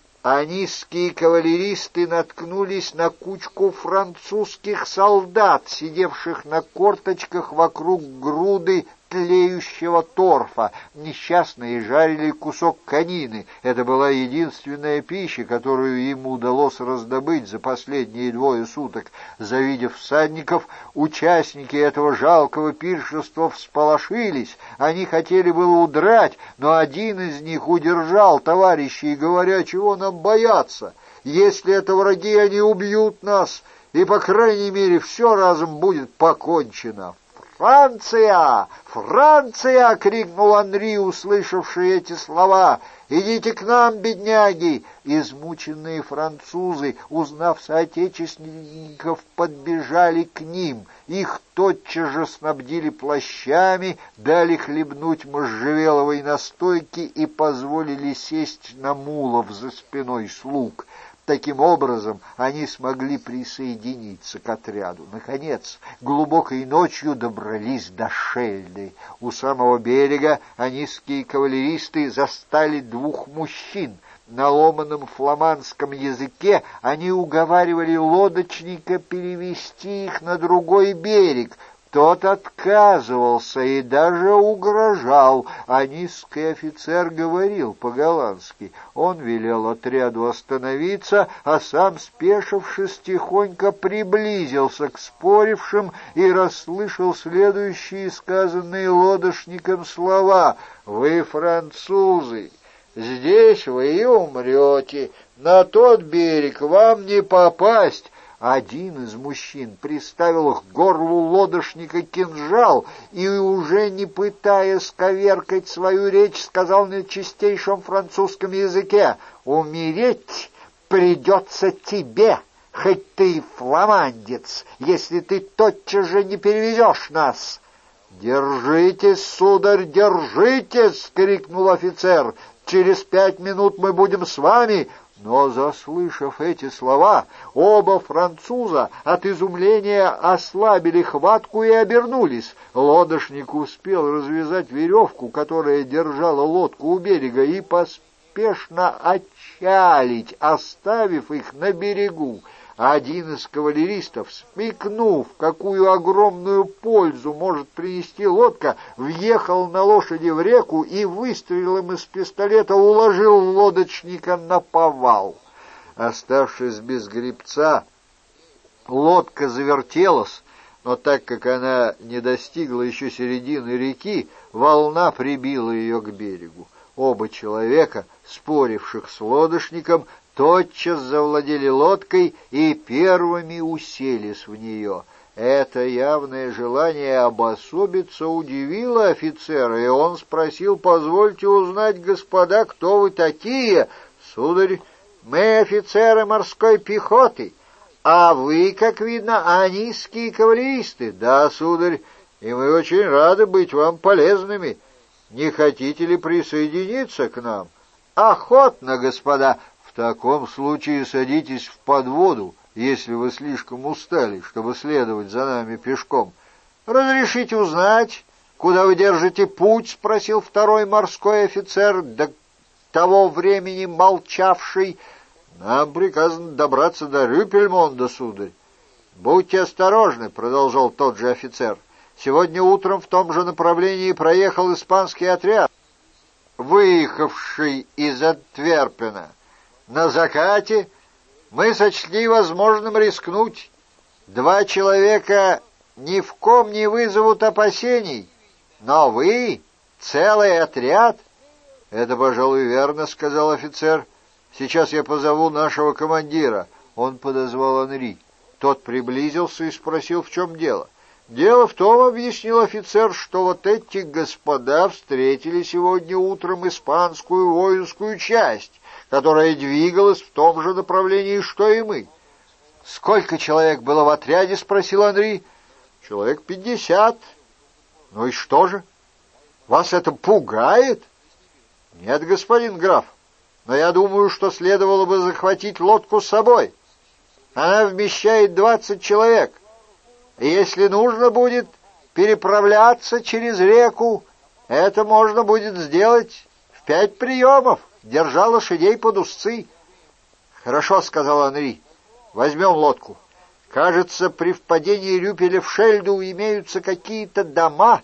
анисские кавалеристы наткнулись на кучку французских солдат, сидевших на корточках вокруг груды тлеющего торфа. Несчастные жарили кусок конины. Это была единственная пища, которую им удалось раздобыть за последние двое суток. Завидев всадников, участники этого жалкого пиршества всполошились. Они хотели было удрать, но один из них удержал товарищей, говоря: «Чего нам бояться? Если это враги, они убьют нас, и, по крайней мере, все разом будет покончено». «Франция! Франция!» — крикнул Анри, услышавший эти слова. «Идите к нам, бедняги!» Измученные французы, узнав соотечественников, подбежали к ним. Их тотчас же снабдили плащами, дали хлебнуть можжевеловой настойки и позволили сесть на мулов за спиной слуг. Таким образом, они смогли присоединиться к отряду. Наконец, глубокой ночью добрались до Шельды. У самого берега анисские кавалеристы застали двух мужчин. На ломаном фламандском языке они уговаривали лодочника перевести их на другой берег. Тот отказывался и даже угрожал. Анисский офицер говорил по-голландски. Он велел отряду остановиться, а сам, спешившись, тихонько приблизился к спорившим и расслышал следующие сказанные лодочником слова: «Вы французы, здесь вы и умрете, на тот берег вам не попасть». Один из мужчин приставил к горлу лодочника кинжал и, уже не пытаясь коверкать свою речь, сказал на чистейшем французском языке: «Умереть придется тебе, хоть ты и фламандец, если ты тотчас же не перевезешь нас». «Держитесь, сударь, держитесь!» — крикнул офицер. «Через пять минут мы будем с вами». Но, заслышав эти слова, оба француза от изумления ослабили хватку и обернулись. Лодочник успел развязать веревку, которая держала лодку у берега, и поспешно отчалить, оставив их на берегу. Один из кавалеристов, смекнув, какую огромную пользу может принести лодка, въехал на лошади в реку и выстрелом из пистолета уложил лодочника наповал. Оставшись без гребца, лодка завертелась, но так как она не достигла еще середины реки, волна прибила ее к берегу. Оба человека, споривших с лодочником, тотчас завладели лодкой и первыми уселись в нее. Это явное желание обособиться удивило офицера, и он спросил: «Позвольте узнать, господа, кто вы такие?» «Сударь, мы офицеры морской пехоты, а вы, как видно, анисские кавалеристы». «Да, сударь, и мы очень рады быть вам полезными. Не хотите ли присоединиться к нам?» «Охотно, господа». «В таком случае садитесь в подводу, если вы слишком устали, чтобы следовать за нами пешком». «Разрешите узнать, куда вы держите путь?» — спросил второй морской офицер, до того времени молчавший. «Нам приказано добраться до Рюпельмонда, сударь». «Будьте осторожны», — продолжал тот же офицер. «Сегодня утром в том же направлении проехал испанский отряд, выехавший из Антверпена. На закате мы сочли возможным рискнуть. Два человека ни в ком не вызовут опасений, но вы — целый отряд». «Это, пожалуй, верно», — сказал офицер. «Сейчас я позову нашего командира». Он подозвал Анри. Тот приблизился и спросил, в чем дело. «Дело в том, — объяснил офицер, — что вот эти господа встретили сегодня утром испанскую воинскую часть, которая двигалась в том же направлении, что и мы». «Сколько человек было в отряде?» — спросил Анри. «Человек пятьдесят. Ну и что же? Вас это пугает? Нет, господин граф, но я думаю, что следовало бы захватить лодку с собой. Она вмещает двадцать человек, и если нужно будет переправляться через реку, это можно будет сделать в пять приемов, держа лошадей под узцы. Хорошо, — сказал Анри, — возьмем лодку. Кажется, при впадении Рюпеля в Шельду имеются какие-то дома.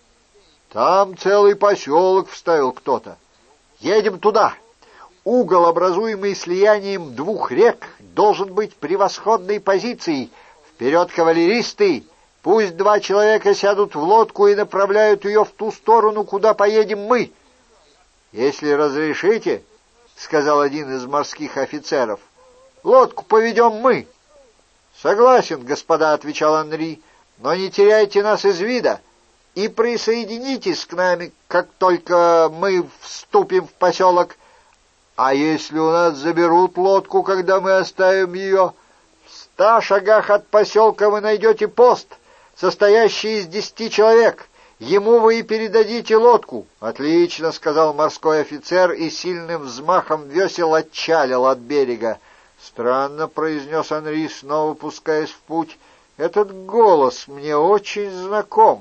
Там целый поселок, — вставил кто-то. Едем туда. Угол, образуемый слиянием двух рек, должен быть превосходной позицией. Вперед, кавалеристы! Пусть два человека сядут в лодку и направляют ее в ту сторону, куда поедем мы. — Если разрешите, — сказал один из морских офицеров, — лодку поведем мы. — Согласен, господа, — отвечал Анри, — но не теряйте нас из вида и присоединитесь к нами, как только мы вступим в поселок. А если у нас заберут лодку, когда мы оставим ее? В ста шагах от поселка вы найдете пост, состоящий из десяти человек. Ему вы и передадите лодку. — Отлично, — сказал морской офицер и сильным взмахом весел отчалил от берега. — Странно, — произнес Анри, снова пускаясь в путь. — Этот голос мне очень знаком.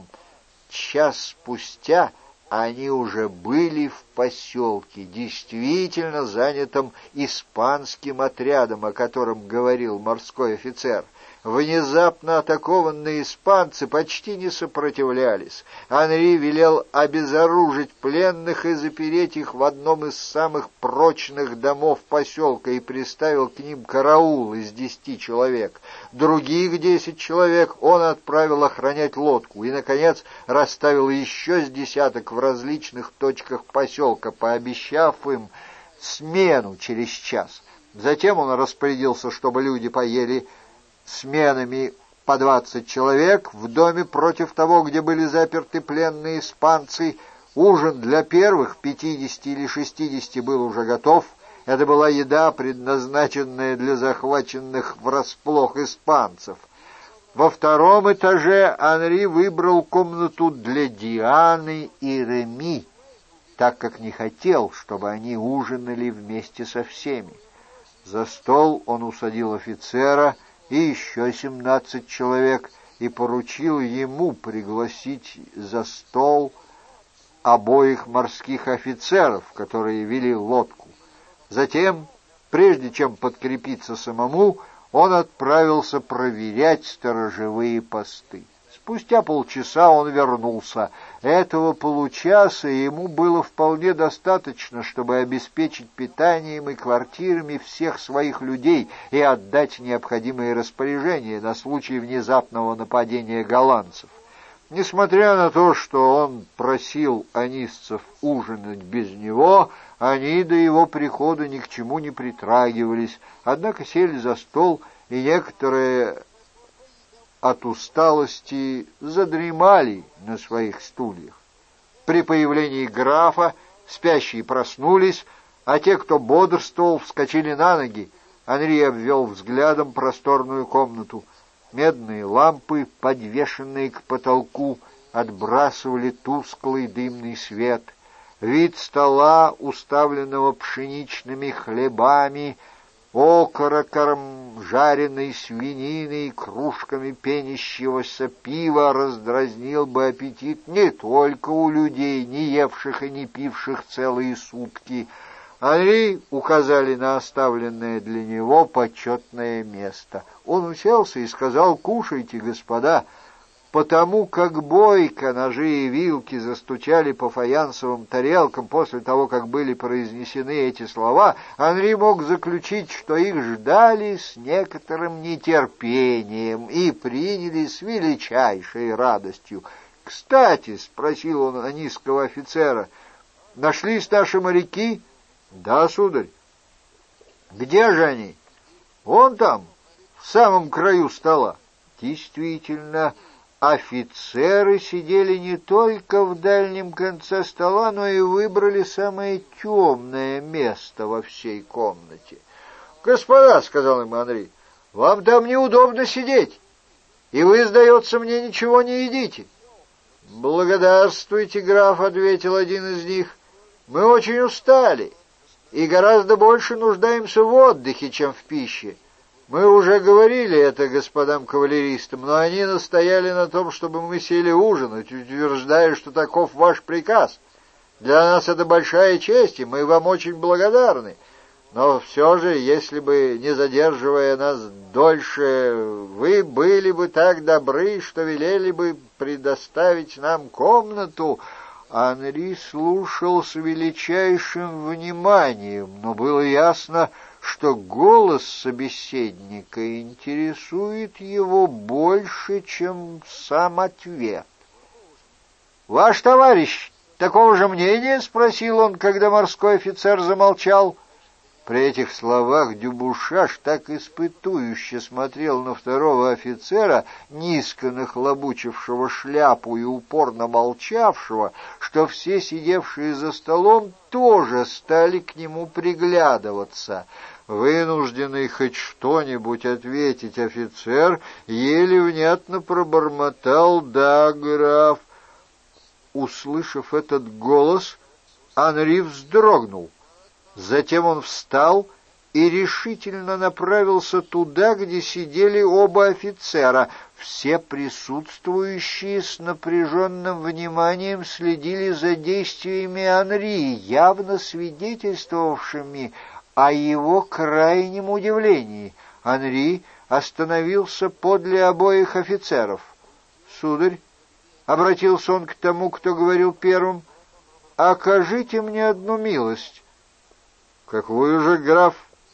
Час спустя они уже были в поселке, действительно занятом испанским отрядом, о котором говорил морской офицер. Внезапно атакованные испанцы почти не сопротивлялись. Анри велел обезоружить пленных и запереть их в одном из самых прочных домов поселка и приставил к ним караул из десяти человек. Других десять человек он отправил охранять лодку и, наконец, расставил еще с десяток в различных точках поселка, пообещав им смену через час. Затем он распорядился, чтобы люди поели сменами по двадцать человек в доме против того, где были заперты пленные испанцы. Ужин для первых пятидесяти или шестидесяти был уже готов. Это была еда, предназначенная для захваченных врасплох испанцев. Во втором этаже Анри выбрал комнату для Дианы и Реми, так как не хотел, чтобы они ужинали вместе со всеми. За стол он усадил офицера и еще семнадцать человек, и поручил ему пригласить за стол обоих морских офицеров, которые вели лодку. Затем, прежде чем подкрепиться самому, он отправился проверять сторожевые посты. Спустя полчаса он вернулся. Этого получаса ему было вполне достаточно, чтобы обеспечить питанием и квартирами всех своих людей и отдать необходимые распоряжения на случай внезапного нападения голландцев. Несмотря на то, что он просил анисцев ужинать без него, они до его прихода ни к чему не притрагивались, однако сели за стол, и некоторые от усталости задремали на своих стульях. При появлении графа спящие проснулись, а те, кто бодрствовал, вскочили на ноги. Анри обвел взглядом просторную комнату. Медные лампы, подвешенные к потолку, отбрасывали тусклый дымный свет. Вид стола, уставленного пшеничными хлебами, окороком жареной свинины и кружками пенящегося пива раздразнил бы аппетит не только у людей, не евших и не пивших целые сутки. Анри указали на оставленное для него почетное место. Он уселся и сказал: «Кушайте, господа». Потому как бойко ножи и вилки застучали по фаянсовым тарелкам после того, как были произнесены эти слова, Анри мог заключить, что их ждали с некоторым нетерпением и приняли с величайшей радостью. «Кстати», — спросил он анисского офицера, — «нашлись наши моряки?» «Да, сударь». «Где же они?» «Вон там, в самом краю стола». Действительно, офицеры сидели не только в дальнем конце стола, но и выбрали самое темное место во всей комнате. «Господа», — сказал им Анри, — «вам там неудобно сидеть, и вы, сдается мне, ничего не едите». «Благодарствуйте, граф», — ответил один из них. «Мы очень устали и гораздо больше нуждаемся в отдыхе, чем в пище. Мы уже говорили это господам кавалеристам, но они настояли на том, чтобы мы сели ужинать, утверждая, что таков ваш приказ. Для нас это большая честь, и мы вам очень благодарны. Но все же, если бы, не задерживая нас дольше, вы были бы так добры, что велели бы предоставить нам комнату». Анри слушал с величайшим вниманием, но было ясно, что голос собеседника интересует его больше, чем сам ответ. «Ваш товарищ такого же мнения?» — спросил он, когда морской офицер замолчал. При этих словах Дюбушаш так испытующе смотрел на второго офицера, низко нахлобучившего шляпу и упорно молчавшего, что все сидевшие за столом тоже стали к нему приглядываться. Вынужденный хоть что-нибудь ответить офицер еле внятно пробормотал: «Да, граф». Услышав этот голос, Анри вздрогнул. Затем он встал и решительно направился туда, где сидели оба офицера. Все присутствующие с напряженным вниманием следили за действиями Анри, явно свидетельствовавшими о его крайнем удивлении. Анри остановился подле обоих офицеров. «Сударь», — обратился он к тому, кто говорил первым, — «окажите мне одну милость». «Какую же, граф?»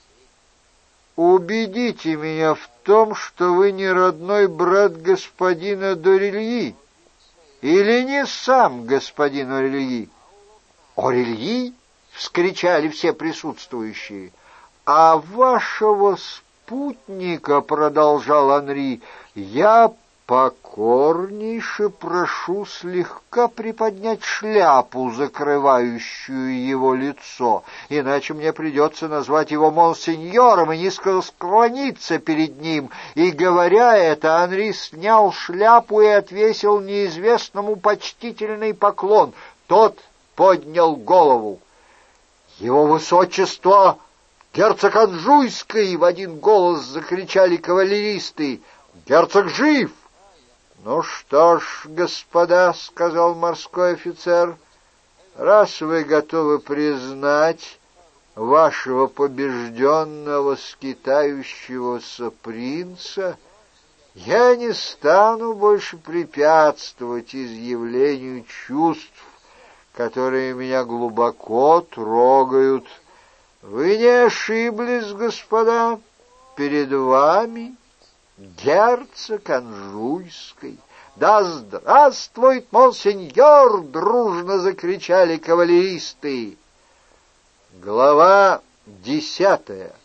«Убедите меня в том, что вы не родной брат господина Дорильи, или не сам господин Орельи». «Орельи?» — вскричали все присутствующие. «А вашего спутника, — продолжал Анри, — я покорнейше прошу слегка приподнять шляпу, закрывающую его лицо, иначе мне придется назвать его монсеньором и низко склониться перед ним». И, говоря это, Анри снял шляпу и отвесил неизвестному почтительный поклон. Тот поднял голову. «Его высочество герцог Анжуйский!» — в один голос закричали кавалеристы. «Герцог жив!» «Ну что ж, господа, — сказал морской офицер, — раз вы готовы признать вашего побежденного скитающегося принца, я не стану больше препятствовать изъявлению чувств, которые меня глубоко трогают. Вы не ошиблись, господа, перед вами герцог Анжуйский». «Да здравствует монсеньор!» — дружно закричали кавалеристы. Глава десятая.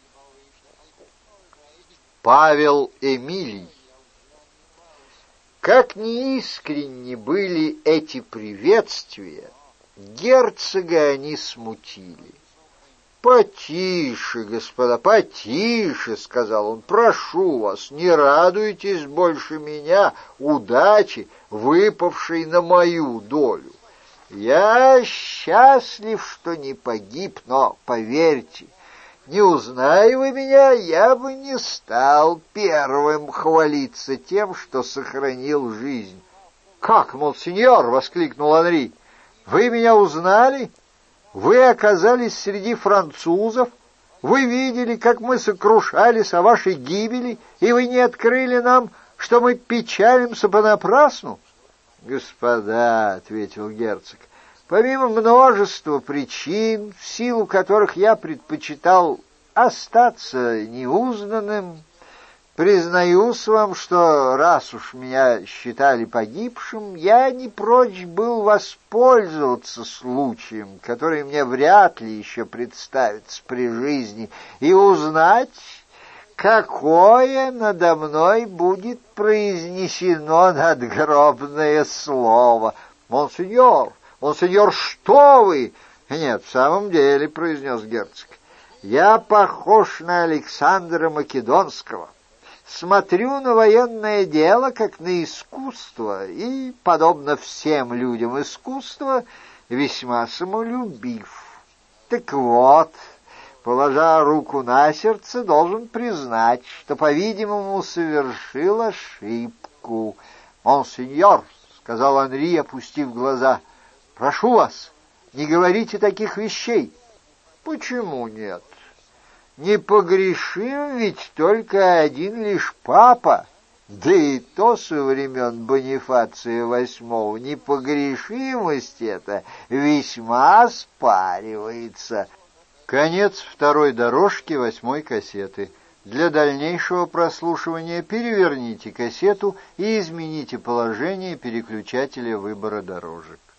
Павел Эмилий. Как неискренни были эти приветствия, герцога они смутили. «Потише, господа, потише, — сказал он, — прошу вас, не радуйтесь больше меня удачи, выпавшей на мою долю. Я счастлив, что не погиб, но, поверьте, не узная вы меня, я бы не стал первым хвалиться тем, что сохранил жизнь». «Как, монсеньор! — воскликнул Анри. — Вы меня узнали? Вы оказались среди французов, вы видели, как мы сокрушались о вашей гибели, и вы не открыли нам, что мы печалимся понапрасну?» «Господа, — ответил герцог, — помимо множества причин, в силу которых я предпочитал остаться неузнанным, признаюсь вам, что раз уж меня считали погибшим, я не прочь был воспользоваться случаем, который мне вряд ли еще представится при жизни, и узнать, какое надо мной будет произнесено надгробное слово». «Монсеньор, монсеньор, что вы?» «Нет, в самом деле, — произнес герцог, — я похож на Александра Македонского. смотрю на военное дело как на искусство, и, подобно всем людям искусства, весьма самолюбив. Так вот, положа руку на сердце, должен признать, что, по-видимому, совершил ошибку. «Монсеньор», — сказал Анри, опустив глаза, — «прошу вас, не говорите таких вещей». «Почему нет? Непогрешим ведь только один лишь папа, да и то со времен Бонифация восьмого. Непогрешимость эта весьма оспаривается». Конец второй дорожки восьмой кассеты. Для дальнейшего прослушивания переверните кассету и измените положение переключателя выбора дорожек.